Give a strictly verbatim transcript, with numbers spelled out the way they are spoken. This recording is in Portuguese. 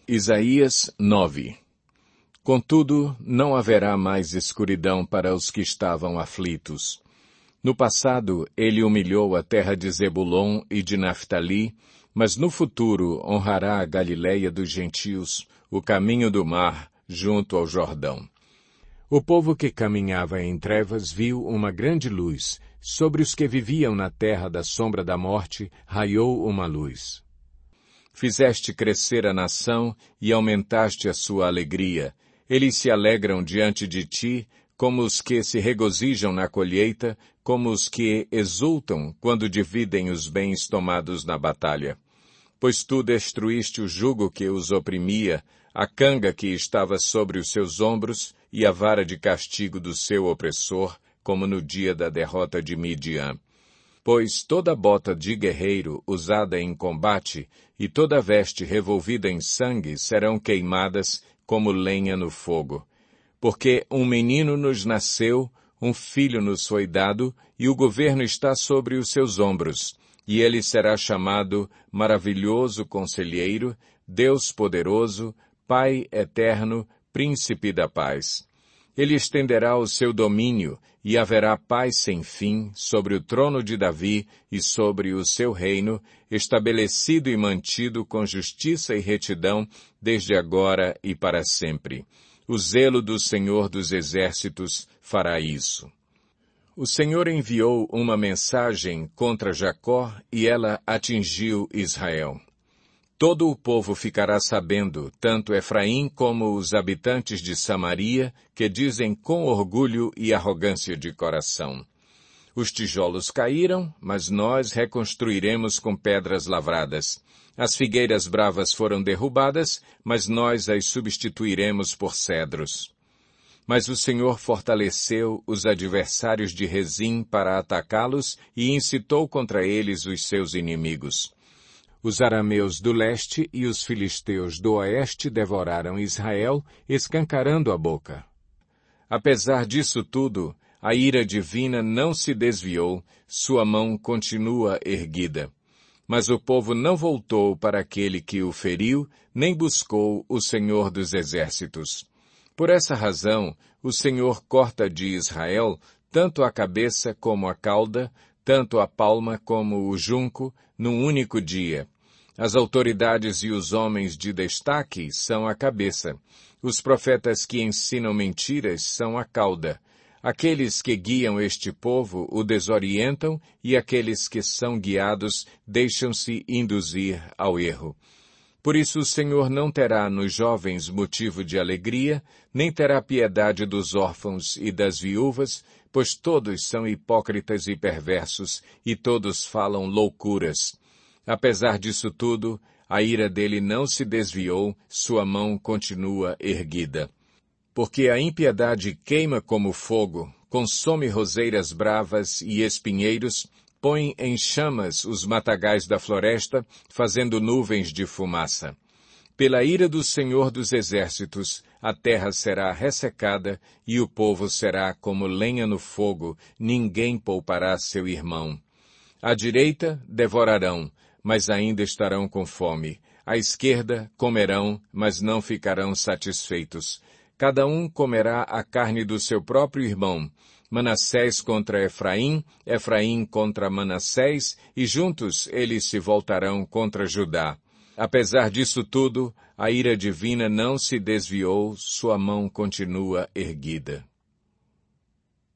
Isaías nove. Contudo, não haverá mais escuridão para os que estavam aflitos. No passado, ele humilhou a terra de Zebulon e de Naftali, mas no futuro honrará a Galileia dos gentios, o caminho do mar, junto ao Jordão. O povo que caminhava em trevas viu uma grande luz. Sobre os que viviam na terra da sombra da morte, raiou uma luz. Fizeste crescer a nação e aumentaste a sua alegria. Eles se alegram diante de ti, como os que se regozijam na colheita, como os que exultam quando dividem os bens tomados na batalha. Pois tu destruíste o jugo que os oprimia, a canga que estava sobre os seus ombros e a vara de castigo do seu opressor, como no dia da derrota de Midian. Pois toda bota de guerreiro usada em combate e toda veste revolvida em sangue serão queimadas como lenha no fogo. Porque um menino nos nasceu, um filho nos foi dado, e o governo está sobre os seus ombros, e ele será chamado Maravilhoso Conselheiro, Deus Poderoso, Pai Eterno, Príncipe da Paz. Ele estenderá o seu domínio, e haverá paz sem fim sobre o trono de Davi e sobre o seu reino, estabelecido e mantido com justiça e retidão desde agora e para sempre. O zelo do Senhor dos Exércitos fará isso. O Senhor enviou uma mensagem contra Jacó e ela atingiu Israel. Todo o povo ficará sabendo, tanto Efraim como os habitantes de Samaria, que dizem com orgulho e arrogância de coração: os tijolos caíram, mas nós reconstruiremos com pedras lavradas. As figueiras bravas foram derrubadas, mas nós as substituiremos por cedros. Mas o Senhor fortaleceu os adversários de Rezim para atacá-los e incitou contra eles os seus inimigos. Os arameus do leste e os filisteus do oeste devoraram Israel, escancarando a boca. Apesar disso tudo, a ira divina não se desviou, sua mão continua erguida. Mas o povo não voltou para aquele que o feriu, nem buscou o Senhor dos Exércitos. Por essa razão, o Senhor corta de Israel tanto a cabeça como a cauda, tanto a palma como o junco, num único dia. As autoridades e os homens de destaque são a cabeça. Os profetas que ensinam mentiras são a cauda. Aqueles que guiam este povo o desorientam e aqueles que são guiados deixam-se induzir ao erro. Por isso o Senhor não terá nos jovens motivo de alegria, nem terá piedade dos órfãos e das viúvas, pois todos são hipócritas e perversos, e todos falam loucuras. Apesar disso tudo, a ira dele não se desviou, sua mão continua erguida. Porque a impiedade queima como fogo, consome roseiras bravas e espinheiros, põe em chamas os matagais da floresta, fazendo nuvens de fumaça. Pela ira do Senhor dos Exércitos, a terra será ressecada e o povo será como lenha no fogo, ninguém poupará seu irmão. À direita devorarão, mas ainda estarão com fome. À esquerda comerão, mas não ficarão satisfeitos. Cada um comerá a carne do seu próprio irmão. Manassés contra Efraim, Efraim contra Manassés, e juntos eles se voltarão contra Judá. Apesar disso tudo, a ira divina não se desviou, sua mão continua erguida.